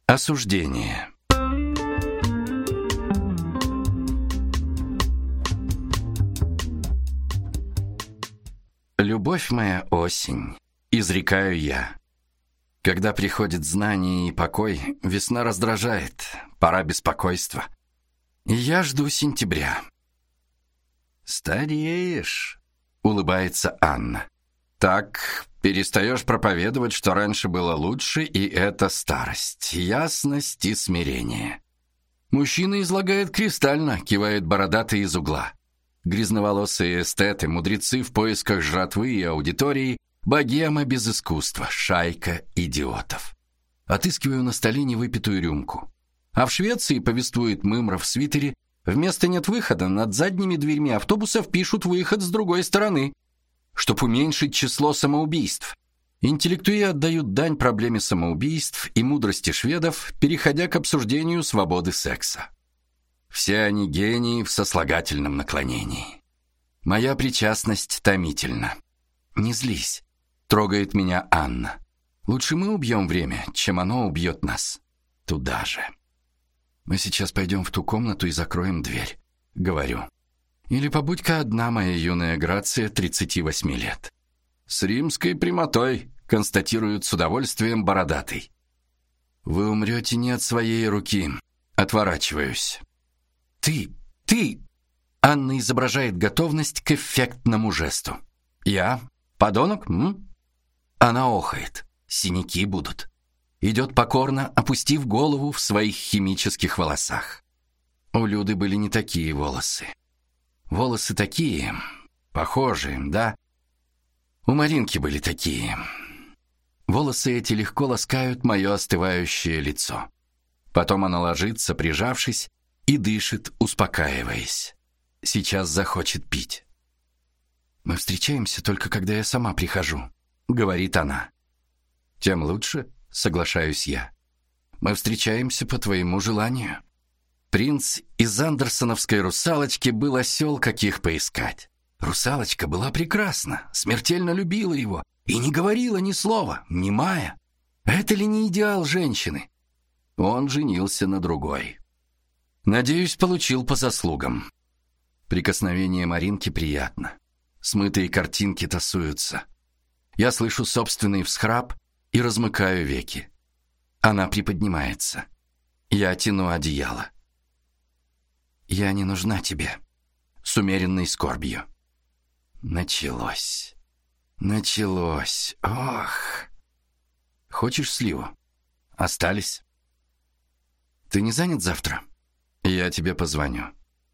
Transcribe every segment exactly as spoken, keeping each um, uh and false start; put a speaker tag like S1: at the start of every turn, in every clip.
S1: Осуждение. Любовь моя осень, изрекаю я. Когда приходит знание и покой, весна раздражает, пора беспокойства. И я жду сентября. Стареешь, улыбается Анна. Так перестаешь проповедовать, что раньше было лучше, и это старость, ясность и смирение. Мужчина излагает кристально, кивает бородатый из угла. Грязноволосые эстеты, мудрецы в поисках жратвы и аудитории, богема без искусства, шайка идиотов. Отыскиваю на столе невыпитую рюмку. А в Швеции, повествует Мымра в свитере, вместо «нет выхода» над задними дверьми автобусов пишут «выход с другой стороны», чтоб уменьшить число самоубийств. Интеллектуи отдают дань проблеме самоубийств и мудрости шведов, переходя к обсуждению свободы секса. Все они гении в сослагательном наклонении. Моя причастность томительна. Не злись, трогает меня Анна. Лучше мы убьем время, чем оно убьет нас. Туда же. Мы сейчас пойдем в ту комнату и закроем дверь, говорю. Или побудь-ка одна, моя юная Грация, тридцати восьми лет. С римской прямотой, констатирует с удовольствием бородатый. Вы умрете не от своей руки. Отворачиваюсь. Ты, ты... Анна изображает готовность к эффектному жесту. Я? Подонок? М? Она охает. Синяки будут. Идет покорно, опустив голову в своих химических волосах. У Люды были не такие волосы. Волосы такие, похожие, да? У Маринки были такие. Волосы эти легко ласкают мое остывающее лицо. Потом она ложится, прижавшись, и дышит, успокаиваясь. Сейчас захочет пить. «Мы встречаемся только когда я сама прихожу», — говорит она. «Тем лучше», — соглашаюсь я. «Мы встречаемся по твоему желанию». Принц из андерсоновской «Русалочки» был осел, каких поискать. Русалочка была прекрасна, смертельно любила его и не говорила ни слова, немая. Это ли не идеал женщины? Он женился на другой. Надеюсь, получил по заслугам. Прикосновение Маринки приятно. Смытые картинки тасуются. Я слышу собственный всхрап и размыкаю веки. Она приподнимается. Я тяну одеяло. «Я не нужна тебе», с умеренной скорбью. Началось. Началось. Ох. Хочешь сливу? Остались? Ты не занят завтра? Я тебе позвоню.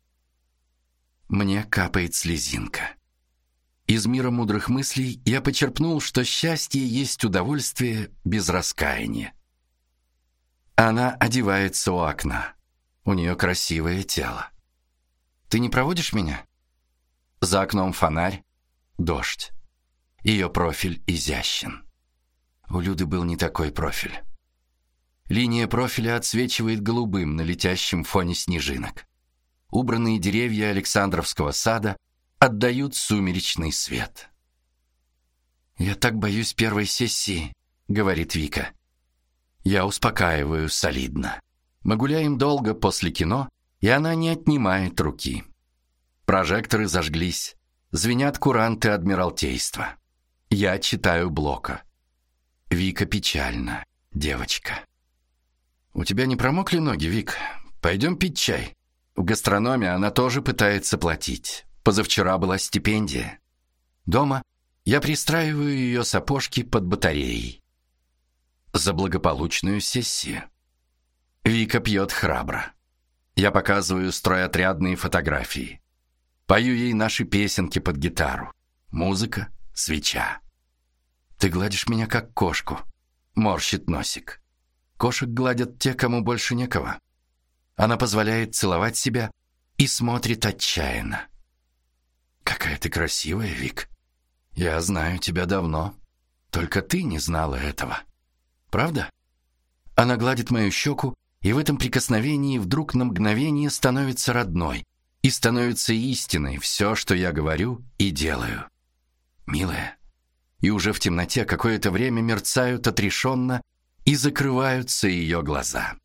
S1: Мне капает слезинка. Из мира мудрых мыслей я почерпнул, что счастье есть удовольствие без раскаяния. Она одевается у окна. У нее красивое тело. Ты не проводишь меня? За окном фонарь, дождь. Ее профиль изящен. У Люды был не такой профиль. Линия профиля отсвечивает голубым на летящем фоне снежинок. Убранные деревья Александровского сада отдают сумеречный свет. «Я так боюсь первой сессии», — говорит Вика. Я успокаиваю солидно. Мы гуляем долго после кино, и она не отнимает руки. Прожекторы зажглись, звенят куранты Адмиралтейства. Я читаю Блока. Вика печальна, девочка. «У тебя не промокли ноги, Вик? Пойдем пить чай». В гастрономе она тоже пытается платить. Позавчера была стипендия. Дома я пристраиваю ее сапожки под батареей. За благополучную сессию. Вика пьет храбро. Я показываю стройотрядные фотографии. Пою ей наши песенки под гитару. Музыка, свеча. «Ты гладишь меня, как кошку», — морщит носик. Кошек гладят те, кому больше некого. Она позволяет целовать себя и смотрит отчаянно. «Какая ты красивая, Вик. Я знаю тебя давно. Только ты не знала этого. Правда?» Она гладит мою щеку, и в этом прикосновении вдруг на мгновение становится родной и становится истиной все, что я говорю и делаю. «Милая». И уже в темноте какое-то время мерцают отрешенно и закрываются ее глаза.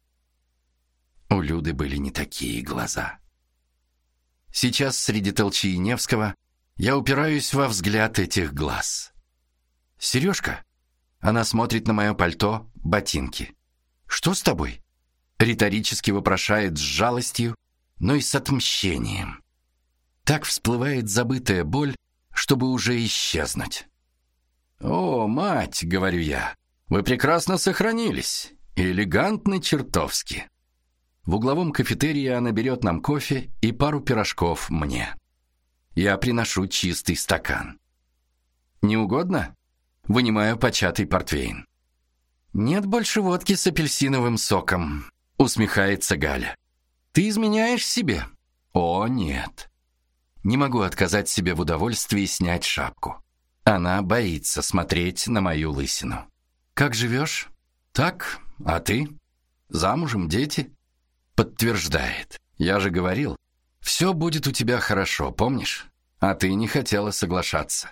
S1: У Люды были не такие глаза. Сейчас среди толчии Невского я упираюсь во взгляд этих глаз. «Сережка?» Она смотрит на мое пальто, ботинки. «Что с тобой?» Риторически вопрошает с жалостью, но и с отмщением. Так всплывает забытая боль, чтобы уже исчезнуть. «О, мать!» — говорю я. «Вы прекрасно сохранились. Элегантны чертовски». В угловом кафетерии она берет нам кофе и пару пирожков мне. Я приношу чистый стакан. «Не угодно?» Вынимаю початый портвейн. «Нет больше водки с апельсиновым соком», — усмехается Галя. «Ты изменяешь себе?» «О, нет». Не могу отказать себе в удовольствии снять шапку. Она боится смотреть на мою лысину. «Как живешь?» «Так, а ты?» «Замужем, дети?» Подтверждает. «Я же говорил, все будет у тебя хорошо, помнишь? А ты не хотела соглашаться».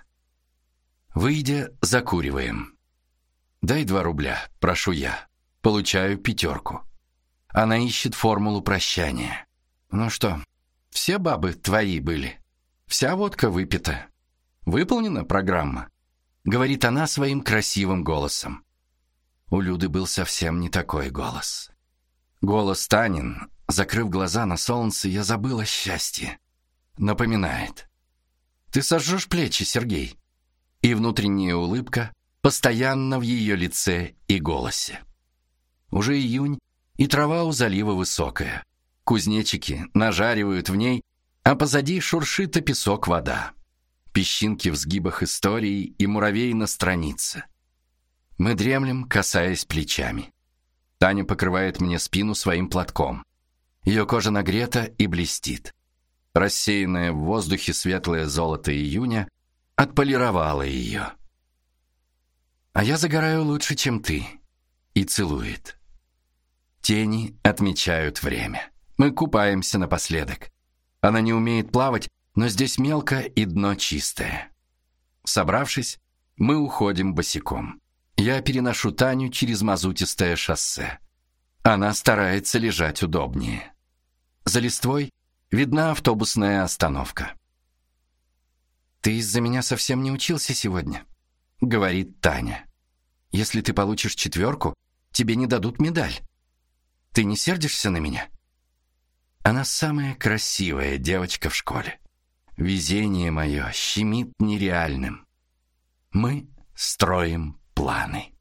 S1: Выйдя, закуриваем. «Дай два рубля», — прошу я. Получаю пятерку. Она ищет формулу прощания. «Ну что, все бабы твои были? Вся водка выпита. Выполнена программа?» Говорит она своим красивым голосом. У Люды был совсем не такой голос. Голос Танин, закрыв глаза на солнце, я забыла счастье. Напоминает. «Ты сожжешь плечи, Сергей». И внутренняя улыбка постоянно в ее лице и голосе. Уже июнь, и трава у залива высокая. Кузнечики нажаривают в ней, а позади шуршит о песок вода. Песчинки в сгибах истории и муравей на странице. Мы дремлем, касаясь плечами. Таня покрывает мне спину своим платком. Ее кожа нагрета и блестит. Рассеянное в воздухе светлое золото июня отполировало ее. «А я загораю лучше, чем ты», и целует. Тени отмечают время. Мы купаемся напоследок. Она не умеет плавать, но здесь мелко и дно чистое. Собравшись, мы уходим босиком. Я переношу Таню через мазутистое шоссе. Она старается лежать удобнее. За листвой видна автобусная остановка. «Ты из-за меня совсем не учился сегодня», — говорит Таня. «Если ты получишь четверку, тебе не дадут медаль. Ты не сердишься на меня?» Она самая красивая девочка в школе. Везение мое щемит нереальным. Мы строим планы.